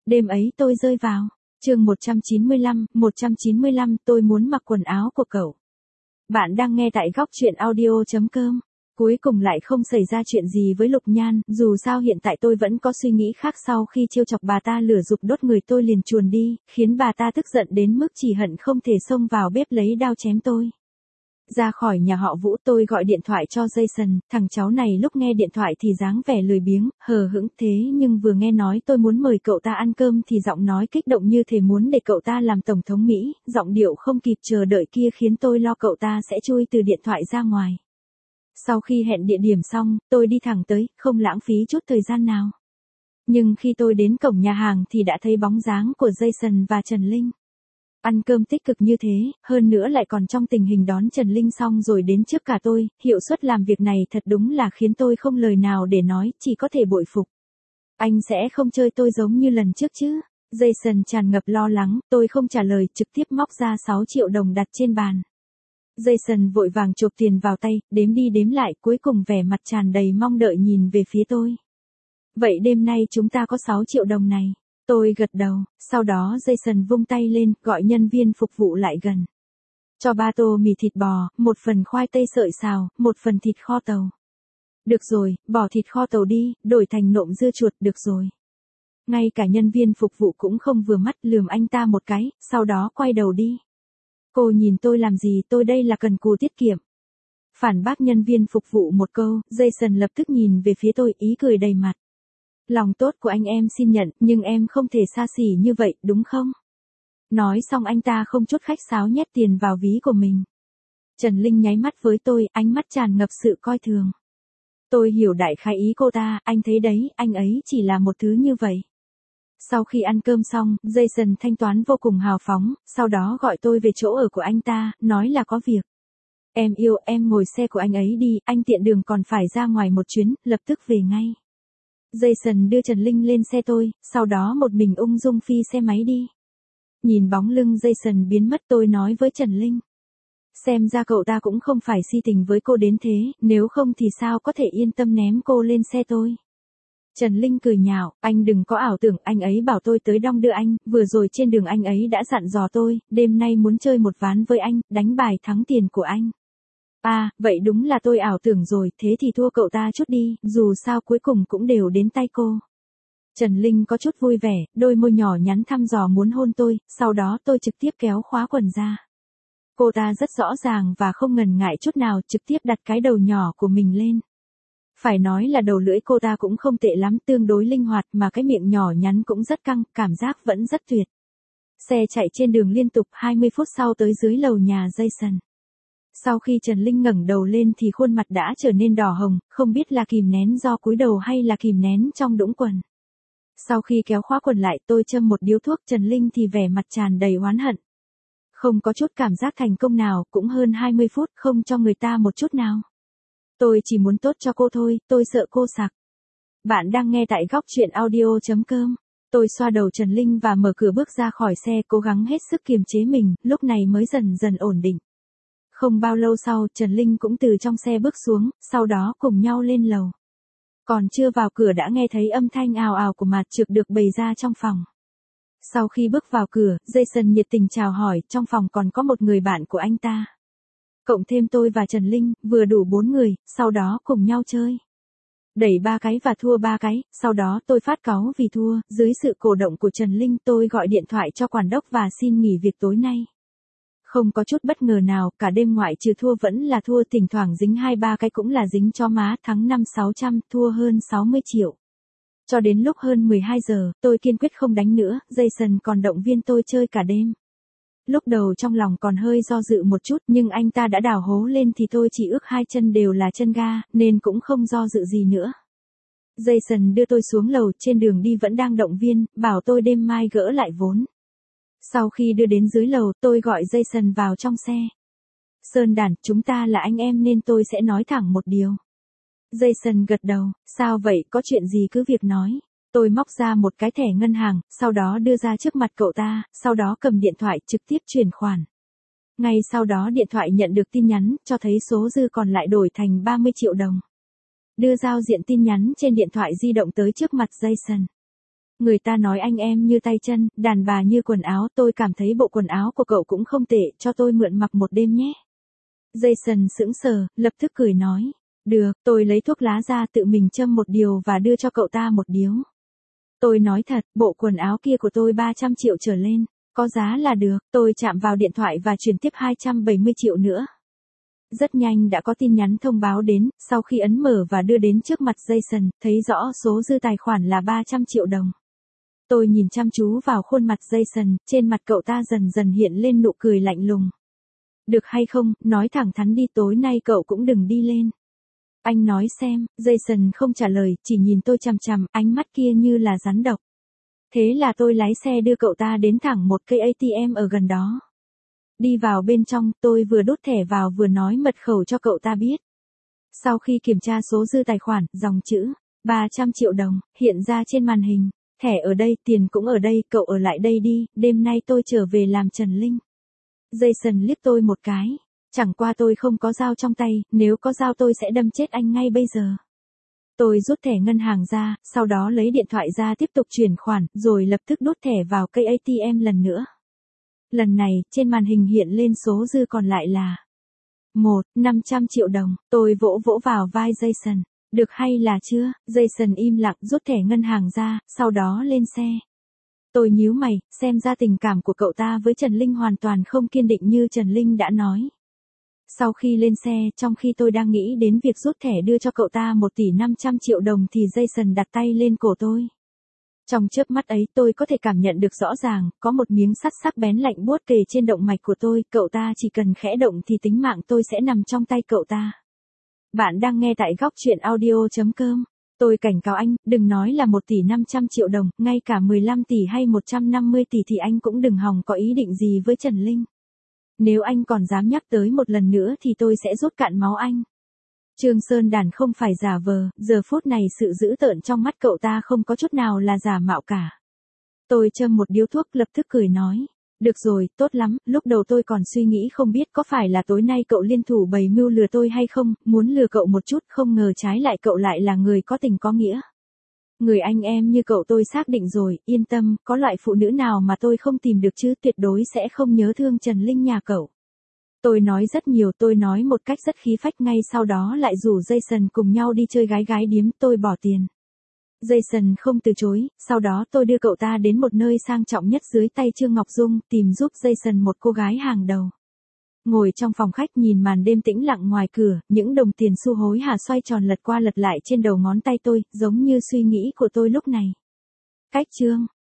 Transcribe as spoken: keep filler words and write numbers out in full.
Đêm ấy tôi rơi vào. Chương một trăm chín mươi lăm, một trăm chín mươi lăm tôi muốn mặc quần áo của cậu. Bạn đang nghe tại góc truyện audio chấm com. Cuối cùng lại không xảy ra chuyện gì với Lục Nhan, dù sao hiện tại tôi vẫn có suy nghĩ khác sau khi trêu chọc bà ta lửa giục đốt người tôi liền chuồn đi, khiến bà ta tức giận đến mức chỉ hận không thể xông vào bếp lấy đao chém tôi. Ra khỏi nhà họ Vũ tôi gọi điện thoại cho Jason, thằng cháu này lúc nghe điện thoại thì dáng vẻ lười biếng, hờ hững thế nhưng vừa nghe nói tôi muốn mời cậu ta ăn cơm thì giọng nói kích động như thể muốn để cậu ta làm tổng thống Mỹ, giọng điệu không kịp chờ đợi kia khiến tôi lo cậu ta sẽ chui từ điện thoại ra ngoài. Sau khi hẹn địa điểm xong, tôi đi thẳng tới, không lãng phí chút thời gian nào. Nhưng khi tôi đến cổng nhà hàng thì đã thấy bóng dáng của Jason và Trần Linh. Ăn cơm tích cực như thế, hơn nữa lại còn trong tình hình đón Trần Linh xong rồi đến trước cả tôi, hiệu suất làm việc này thật đúng là khiến tôi không lời nào để nói, chỉ có thể bội phục. Anh sẽ không chơi tôi giống như lần trước chứ? Jason tràn ngập lo lắng, tôi không trả lời, trực tiếp móc ra sáu triệu đồng đặt trên bàn. Jason vội vàng chộp tiền vào tay, đếm đi đếm lại, cuối cùng vẻ mặt tràn đầy mong đợi nhìn về phía tôi. Vậy đêm nay chúng ta có sáu triệu đồng này. Tôi gật đầu, sau đó Jason vung tay lên, gọi nhân viên phục vụ lại gần. Cho ba tô mì thịt bò, một phần khoai tây sợi xào, một phần thịt kho tàu. Được rồi, bỏ thịt kho tàu đi, đổi thành nộm dưa chuột, được rồi. Ngay cả nhân viên phục vụ cũng không vừa mắt, lườm anh ta một cái, sau đó quay đầu đi. Cô nhìn tôi làm gì, tôi đây là cần cù tiết kiệm. Phản bác nhân viên phục vụ một câu, Jason lập tức nhìn về phía tôi, ý cười đầy mặt. Lòng tốt của anh em xin nhận, nhưng em không thể xa xỉ như vậy, đúng không? Nói xong anh ta không chút khách sáo nhét tiền vào ví của mình. Trần Linh nháy mắt với tôi, ánh mắt tràn ngập sự coi thường. Tôi hiểu đại khái ý cô ta, anh thấy đấy, anh ấy chỉ là một thứ như vậy. Sau khi ăn cơm xong, Jason thanh toán vô cùng hào phóng, sau đó gọi tôi về chỗ ở của anh ta, nói là có việc. Em yêu, em ngồi xe của anh ấy đi, anh tiện đường còn phải ra ngoài một chuyến, lập tức về ngay. Jason đưa Trần Linh lên xe tôi, sau đó một mình ung dung phi xe máy đi. Nhìn bóng lưng Jason biến mất tôi nói với Trần Linh. Xem ra cậu ta cũng không phải si tình với cô đến thế, nếu không thì sao có thể yên tâm ném cô lên xe tôi. Trần Linh cười nhạo, anh đừng có ảo tưởng, anh ấy bảo tôi tới đong đưa anh, vừa rồi trên đường anh ấy đã dặn dò tôi, đêm nay muốn chơi một ván với anh, đánh bài thắng tiền của anh. À, vậy đúng là tôi ảo tưởng rồi, thế thì thua cậu ta chút đi, dù sao cuối cùng cũng đều đến tay cô. Trần Linh có chút vui vẻ, đôi môi nhỏ nhắn thăm dò muốn hôn tôi, sau đó tôi trực tiếp kéo khóa quần ra. Cô ta rất rõ ràng và không ngần ngại chút nào, trực tiếp đặt cái đầu nhỏ của mình lên. Phải nói là đầu lưỡi cô ta cũng không tệ lắm, tương đối linh hoạt mà cái miệng nhỏ nhắn cũng rất căng, cảm giác vẫn rất tuyệt. Xe chạy trên đường liên tục hai mươi phút sau tới dưới lầu nhà Jason. Sau khi Trần Linh ngẩng đầu lên thì khuôn mặt đã trở nên đỏ hồng, không biết là kìm nén do cúi đầu hay là kìm nén trong đũng quần. Sau khi kéo khóa quần lại tôi châm một điếu thuốc, Trần Linh thì vẻ mặt tràn đầy oán hận. Không có chút cảm giác thành công nào, cũng hơn hai mươi phút không cho người ta một chút nào. Tôi chỉ muốn tốt cho cô thôi, tôi sợ cô sặc. Bạn đang nghe tại góc truyện audio chấm com. Tôi xoa đầu Trần Linh và mở cửa bước ra khỏi xe, cố gắng hết sức kiềm chế mình, lúc này mới dần dần ổn định. Không bao lâu sau, Trần Linh cũng từ trong xe bước xuống, sau đó cùng nhau lên lầu. Còn chưa vào cửa đã nghe thấy âm thanh ào ào của mặt trược được bày ra trong phòng. Sau khi bước vào cửa, Jason nhiệt tình chào hỏi, trong phòng còn có một người bạn của anh ta. Cộng thêm tôi và Trần Linh, vừa đủ bốn người, sau đó cùng nhau chơi. Đẩy ba cái và thua ba cái, sau đó tôi phát cáu vì thua, dưới sự cổ động của Trần Linh tôi gọi điện thoại cho quản đốc và xin nghỉ việc tối nay. Không có chút bất ngờ nào, cả đêm ngoại trừ thua vẫn là thua, thỉnh thoảng dính hai ba cái cũng là dính cho má, thắng năm sáu trăm, thua hơn sáu mươi triệu. Cho đến lúc hơn mười hai giờ, tôi kiên quyết không đánh nữa, Jason còn động viên tôi chơi cả đêm. Lúc đầu trong lòng còn hơi do dự một chút, nhưng anh ta đã đào hố lên thì tôi chỉ ước hai chân đều là chân ga, nên cũng không do dự gì nữa. Jason đưa tôi xuống lầu, trên đường đi vẫn đang động viên, bảo tôi đêm mai gỡ lại vốn. Sau khi đưa đến dưới lầu, tôi gọi Jason vào trong xe. Sơn đàn, chúng ta là anh em nên tôi sẽ nói thẳng một điều. Jason gật đầu, sao vậy, có chuyện gì cứ việc nói. Tôi móc ra một cái thẻ ngân hàng, sau đó đưa ra trước mặt cậu ta, sau đó cầm điện thoại trực tiếp chuyển khoản. Ngay sau đó điện thoại nhận được tin nhắn, cho thấy số dư còn lại đổi thành ba mươi triệu đồng. Đưa giao diện tin nhắn trên điện thoại di động tới trước mặt Jason. Người ta nói anh em như tay chân, đàn bà như quần áo, tôi cảm thấy bộ quần áo của cậu cũng không tệ, cho tôi mượn mặc một đêm nhé. Jason sững sờ, lập tức cười nói. Được, tôi lấy thuốc lá ra tự mình châm một điều và đưa cho cậu ta một điếu. Tôi nói thật, bộ quần áo kia của tôi ba trăm triệu trở lên, có giá là được, tôi chạm vào điện thoại và chuyển tiếp hai trăm bảy mươi triệu nữa. Rất nhanh đã có tin nhắn thông báo đến, sau khi ấn mở và đưa đến trước mặt Jason, thấy rõ số dư tài khoản là ba trăm triệu đồng. Tôi nhìn chăm chú vào khuôn mặt Jason, trên mặt cậu ta dần dần hiện lên nụ cười lạnh lùng. Được hay không, nói thẳng thắn đi, tối nay cậu cũng đừng đi lên. Anh nói xem, Jason không trả lời, chỉ nhìn tôi chằm chằm, ánh mắt kia như là rắn độc. Thế là tôi lái xe đưa cậu ta đến thẳng một cây a tê em ở gần đó. Đi vào bên trong, tôi vừa đút thẻ vào vừa nói mật khẩu cho cậu ta biết. Sau khi kiểm tra số dư tài khoản, dòng chữ, ba trăm triệu đồng, hiện ra trên màn hình. Thẻ ở đây, tiền cũng ở đây, cậu ở lại đây đi, đêm nay tôi trở về làm Trần Linh. Jason liếc tôi một cái. Chẳng qua tôi không có dao trong tay, nếu có dao tôi sẽ đâm chết anh ngay bây giờ. Tôi rút thẻ ngân hàng ra, sau đó lấy điện thoại ra tiếp tục chuyển khoản, rồi lập tức đút thẻ vào cây a tê em lần nữa. Lần này, trên màn hình hiện lên số dư còn lại là một, năm trăm triệu đồng, tôi vỗ vỗ vào vai Jason. Được hay là chưa? Jason im lặng rút thẻ ngân hàng ra, sau đó lên xe. Tôi nhíu mày, xem ra tình cảm của cậu ta với Trần Linh hoàn toàn không kiên định như Trần Linh đã nói. Sau khi lên xe, trong khi tôi đang nghĩ đến việc rút thẻ đưa cho cậu ta một tỷ năm trăm triệu đồng thì Jason đặt tay lên cổ tôi. Trong chớp mắt ấy tôi có thể cảm nhận được rõ ràng, có một miếng sắt sắc bén lạnh buốt kề trên động mạch của tôi, cậu ta chỉ cần khẽ động thì tính mạng tôi sẽ nằm trong tay cậu ta. Bạn đang nghe tại góc truyện audio chấm com. Tôi cảnh cáo anh, đừng nói là một tỷ năm trăm triệu đồng, ngay cả mười lăm tỷ hay một trăm năm mươi tỷ thì anh cũng đừng hòng có ý định gì với Trần Linh. Nếu anh còn dám nhắc tới một lần nữa thì tôi sẽ rút cạn máu anh. Trương Sơn Đàn không phải giả vờ, giờ phút này sự dữ tợn trong mắt cậu ta không có chút nào là giả mạo cả. Tôi châm một điếu thuốc lập tức cười nói. Được rồi, tốt lắm, lúc đầu tôi còn suy nghĩ không biết có phải là tối nay cậu liên thủ bày mưu lừa tôi hay không, muốn lừa cậu một chút, không ngờ trái lại cậu lại là người có tình có nghĩa. Người anh em như cậu tôi xác định rồi, yên tâm, có loại phụ nữ nào mà tôi không tìm được chứ, tuyệt đối sẽ không nhớ thương Trần Linh nhà cậu. Tôi nói rất nhiều, tôi nói một cách rất khí phách, ngay sau đó lại rủ Jason cùng nhau đi chơi gái gái điếm, tôi bỏ tiền. Jason không từ chối, sau đó tôi đưa cậu ta đến một nơi sang trọng nhất dưới tay Trương Ngọc Dung, tìm giúp Jason một cô gái hàng đầu. Ngồi trong phòng khách nhìn màn đêm tĩnh lặng ngoài cửa, những đồng tiền xu hối hả xoay tròn lật qua lật lại trên đầu ngón tay tôi, giống như suy nghĩ của tôi lúc này. Cách chương